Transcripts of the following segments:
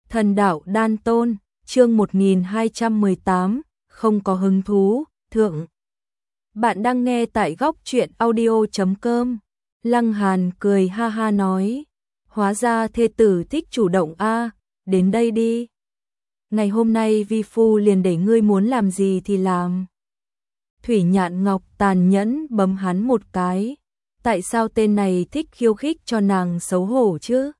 Thần đạo đan tôn, chương 1218, không có hứng thú, thượng. Bạn đang nghe tại góc truyện audio.com. Lăng Hàn cười ha ha nói, hóa ra thê tử thích chủ động a, đến đây đi. Ngày hôm nay vi phu liền để ngươi muốn làm gì thì làm. Thủy Nhạn Ngọc tàn nhẫn bấm hắn một cái. Tại sao tên này thích khiêu khích cho nàng xấu hổ chứ?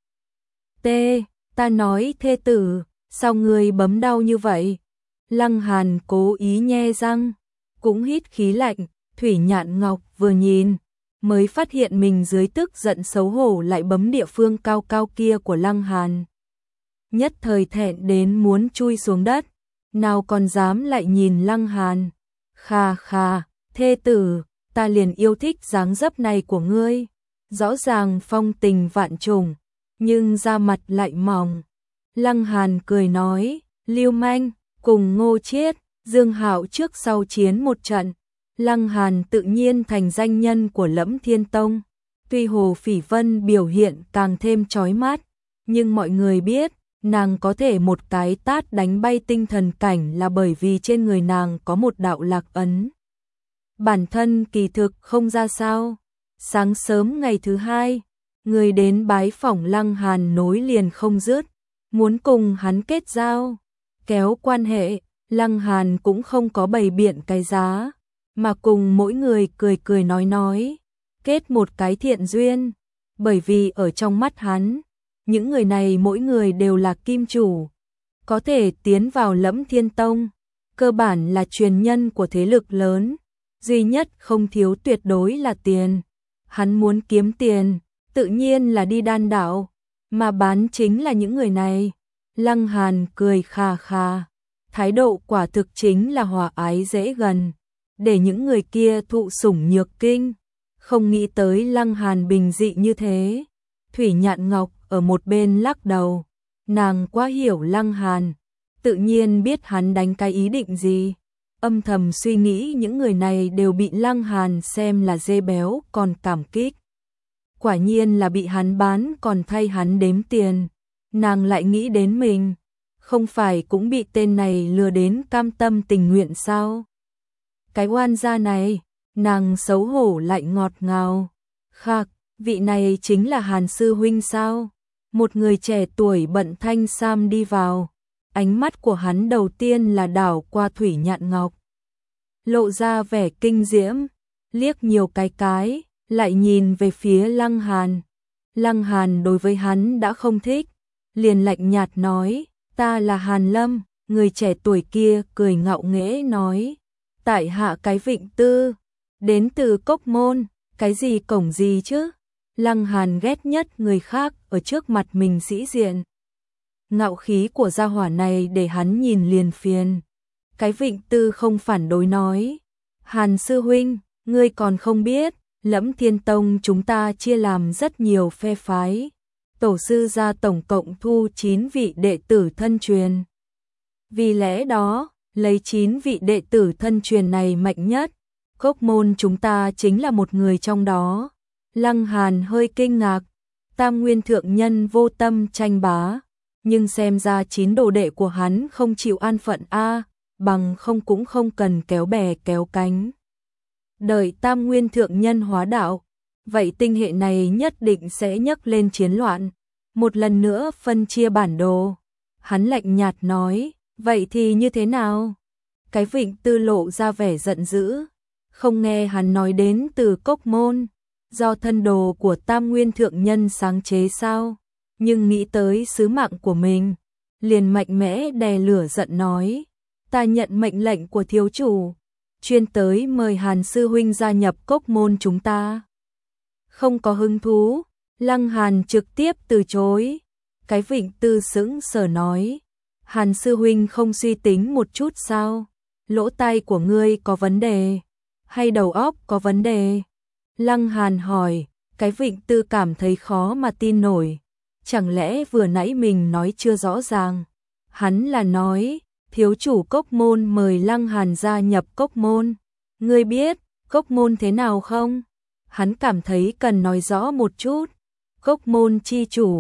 Ta nói thê tử, sao ngươi bấm đau như vậy? Lăng Hàn cố ý nhe răng, cũng hít khí lạnh. Thủy Nhạn Ngọc vừa nhìn, mới phát hiện mình dưới tức giận xấu hổ lại bấm địa phương cao cao kia của Lăng Hàn. Nhất thời thẹn đến muốn chui xuống đất, nào còn dám lại nhìn Lăng Hàn. Khà khà, thê tử, ta liền yêu thích dáng dấp này của ngươi. Rõ ràng phong tình vạn trùng, nhưng da mặt lại mỏng. Lăng Hàn cười nói, Lưu Manh, cùng Ngô Chiết, Dương Hạo trước sau chiến một trận. Lăng Hàn tự nhiên thành danh nhân của Lẫm Thiên Tông. Tuy Hồ Phỉ Vân biểu hiện càng thêm chói mắt, nhưng mọi người biết, nàng có thể một cái tát đánh bay tinh thần cảnh là bởi vì trên người nàng có một đạo lạc ấn. Bản thân kỳ thực không ra sao. Sáng sớm ngày thứ hai, người đến bái phỏng Lăng Hàn nối liền không dứt, muốn cùng hắn kết giao, kéo quan hệ. Lăng Hàn cũng không có bày biện cái giá, mà cùng mỗi người cười cười nói, kết một cái thiện duyên, bởi vì ở trong mắt hắn, những người này mỗi người đều là kim chủ, có thể tiến vào Lẫm Thiên Tông, cơ bản là truyền nhân của thế lực lớn, duy nhất không thiếu tuyệt đối là tiền. Hắn muốn kiếm tiền, tự nhiên là đi đan đạo, mà bán chính là những người này. Lăng Hàn cười khà khà, thái độ quả thực chính là hòa ái dễ gần, để những người kia thụ sủng nhược kinh. Không nghĩ tới Lăng Hàn bình dị như thế. Thủy Nhạn Ngọc ở một bên lắc đầu, nàng quá hiểu Lăng Hàn, tự nhiên biết hắn đánh cái ý định gì. Âm thầm suy nghĩ những người này đều bị Lăng Hàn xem là dê béo còn cảm kích. Quả nhiên là bị hắn bán còn thay hắn đếm tiền. Nàng lại nghĩ đến mình, không phải cũng bị tên này lừa đến cam tâm tình nguyện sao? Cái oan gia này, nàng xấu hổ lại ngọt ngào. Khạc, vị này chính là Hàn sư huynh sao? Một người trẻ tuổi bận thanh sam đi vào. Ánh mắt của hắn đầu tiên là đảo qua Thủy Nhạn Ngọc, lộ ra vẻ kinh diễm, liếc nhiều cái, lại nhìn về phía Lăng Hàn. Lăng Hàn đối với hắn đã không thích, liền lạnh nhạt nói, ta là Hàn Lâm. Người trẻ tuổi kia cười ngạo nghễ nói, tại hạ cái Vịnh Tư, đến từ Cốc Môn. Cái gì cổng gì chứ? Lăng Hàn ghét nhất người khác ở trước mặt mình sĩ diện. Ngạo khí của gia hỏa này để hắn nhìn liền phiền. Cái Vịnh Tư không phản đối nói, Hàn sư huynh, ngươi còn không biết, Lẫm Thiên Tông chúng ta chia làm rất nhiều phe phái. Tổ sư gia tổng cộng thu 9 vị đệ tử thân truyền. Vì lẽ đó, lấy 9 vị đệ tử thân truyền này mạnh nhất, Cốc Môn chúng ta chính là một người trong đó. Lăng Hàn hơi kinh ngạc, Tam Nguyên thượng nhân vô tâm tranh bá, nhưng xem ra 9 đồ đệ của hắn không chịu an phận a, bằng không cũng không cần kéo bè kéo cánh. Đợi Tam Nguyên thượng nhân hóa đạo, vậy tinh hệ này nhất định sẽ nhấc lên chiến loạn, một lần nữa phân chia bản đồ. Hắn lạnh nhạt nói, vậy thì như thế nào? Cái Vịnh Tư lộ ra vẻ giận dữ, không nghe hắn nói đến từ Cốc Môn, do thân đồ của Tam Nguyên thượng nhân sáng chế sao? Nhưng nghĩ tới sứ mạng của mình, liền mạnh mẽ đè lửa giận nói, ta nhận mệnh lệnh của thiếu chủ, chuyên tới mời Hàn sư huynh gia nhập Cốc Môn chúng ta. Không có hứng thú. Lăng Hàn trực tiếp từ chối. Cái Vịnh Tư sững sờ nói, Hàn sư huynh không suy tính một chút sao? Lỗ tai của ngươi có vấn đề, hay đầu óc có vấn đề? Lăng Hàn hỏi. Cái Vịnh Tư cảm thấy khó mà tin nổi. Chẳng lẽ vừa nãy mình nói chưa rõ ràng? Hắn là nói, thiếu chủ Cốc Môn mời Lăng Hàn gia nhập Cốc Môn. Ngươi biết Cốc Môn thế nào không? Hắn cảm thấy cần nói rõ một chút. Cốc Môn chi chủ,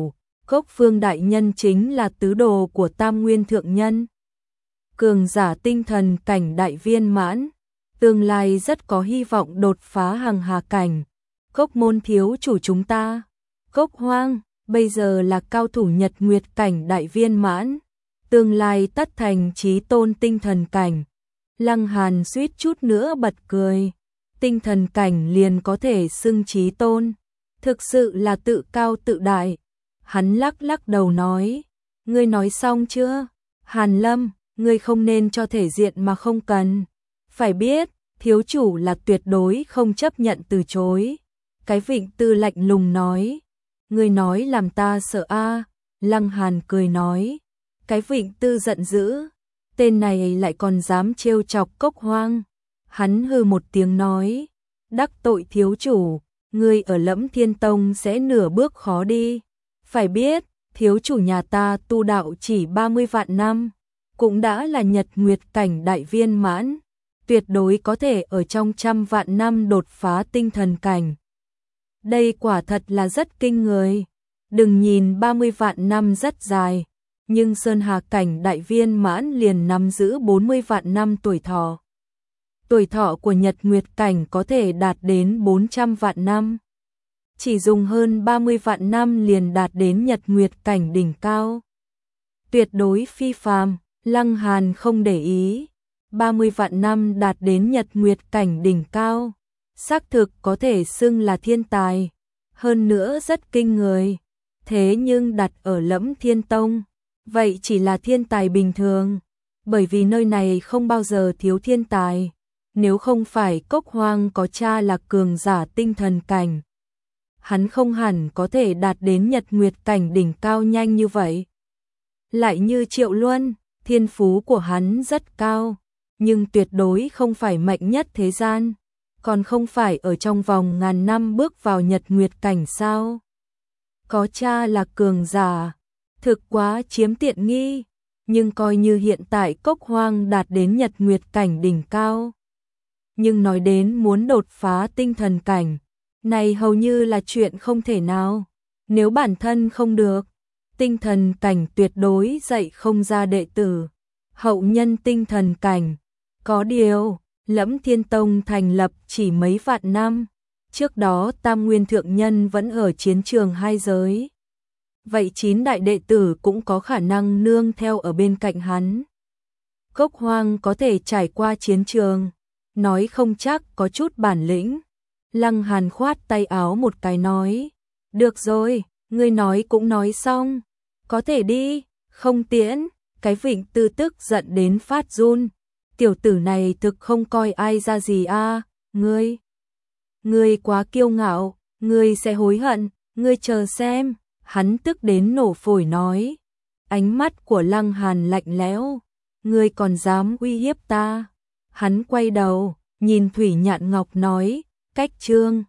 Cốc Phương đại nhân chính là tứ đồ của Tam Nguyên thượng nhân, cường giả tinh thần cảnh đại viên mãn, tương lai rất có hy vọng đột phá hằng hà cảnh. Cốc môn thiếu chủ chúng ta, Cốc Hoang, bây giờ là cao thủ nhật nguyệt cảnh đại viên mãn, tương lai tất thành chí tôn tinh thần cảnh. Lăng Hàn suýt chút nữa bật cười, tinh thần cảnh liền có thể xưng chí tôn, thực sự là tự cao tự đại. Hắn lắc lắc đầu nói, ngươi nói xong chưa? Hàn Lâm, ngươi không nên cho thể diện mà không cần. Phải biết, thiếu chủ là tuyệt đối không chấp nhận từ chối. Cái Vịnh Tư lạnh lùng nói, ngươi nói làm ta sợ a. Lăng Hàn cười nói, cái Vịnh Tư giận dữ, tên này lại còn dám trêu chọc Cốc Hoang. Hắn hừ một tiếng nói, đắc tội thiếu chủ, ngươi ở Lẫm Thiên Tông sẽ nửa bước khó đi. Phải biết, thiếu chủ nhà ta tu đạo chỉ 30 vạn năm, cũng đã là nhật nguyệt cảnh đại viên mãn, tuyệt đối có thể ở trong 100 vạn năm đột phá tinh thần cảnh. Đây quả thật là rất kinh người. Đừng nhìn 30 vạn năm rất dài, nhưng Sơn Hà cảnh đại viên mãn liền nắm giữ 40 vạn năm tuổi thọ. Tuổi thọ của nhật nguyệt cảnh có thể đạt đến 400 vạn năm. Chỉ dùng hơn 30 vạn năm liền đạt đến nhật nguyệt cảnh đỉnh cao. Tuyệt đối phi phàm. Lăng Hàn không để ý. 30 vạn năm đạt đến nhật nguyệt cảnh đỉnh cao, xác thực có thể xưng là thiên tài, hơn nữa rất kinh người. Thế nhưng đặt ở Lẫm Thiên Tông, vậy chỉ là thiên tài bình thường, bởi vì nơi này không bao giờ thiếu thiên tài. Nếu không phải Cốc Hoang có cha là cường giả tinh thần cảnh, hắn không hẳn có thể đạt đến nhật nguyệt cảnh đỉnh cao nhanh như vậy. Lại như Triệu Luân, thiên phú của hắn rất cao, nhưng tuyệt đối không phải mạnh nhất thế gian, còn không phải ở trong vòng ngàn năm bước vào nhật nguyệt cảnh sao? Có cha là cường giả, thực quá chiếm tiện nghi, nhưng coi như hiện tại Cốc Hoang đạt đến nhật nguyệt cảnh đỉnh cao. Nhưng nói đến muốn đột phá tinh thần cảnh, này hầu như là chuyện không thể nào. Nếu bản thân không được, tinh thần cảnh tuyệt đối dạy không ra đệ tử. Hậu nhân tinh thần cảnh, có điều, Lẫm Thiên Tông thành lập chỉ mấy vạn năm, trước đó Tam Nguyên thượng nhân vẫn ở chiến trường hai giới. Vậy 9 đại đệ tử cũng có khả năng nương theo ở bên cạnh hắn. Cốc Hoang có thể trải qua chiến trường, nói không chắc có chút bản lĩnh. Lăng Hàn khoát tay áo một cái nói, được rồi, ngươi nói cũng nói xong, có thể đi, không tiễn. Cái Vịnh Tư tức giận đến phát run, tiểu tử này thực không coi ai ra gì a. Ngươi quá kiêu ngạo, ngươi sẽ hối hận, ngươi chờ xem. Hắn tức đến nổ phổi nói, ánh mắt của Lăng Hàn lạnh lẽo, ngươi còn dám uy hiếp ta. Hắn quay đầu, nhìn Thủy Nhạn Ngọc nói, cách trương.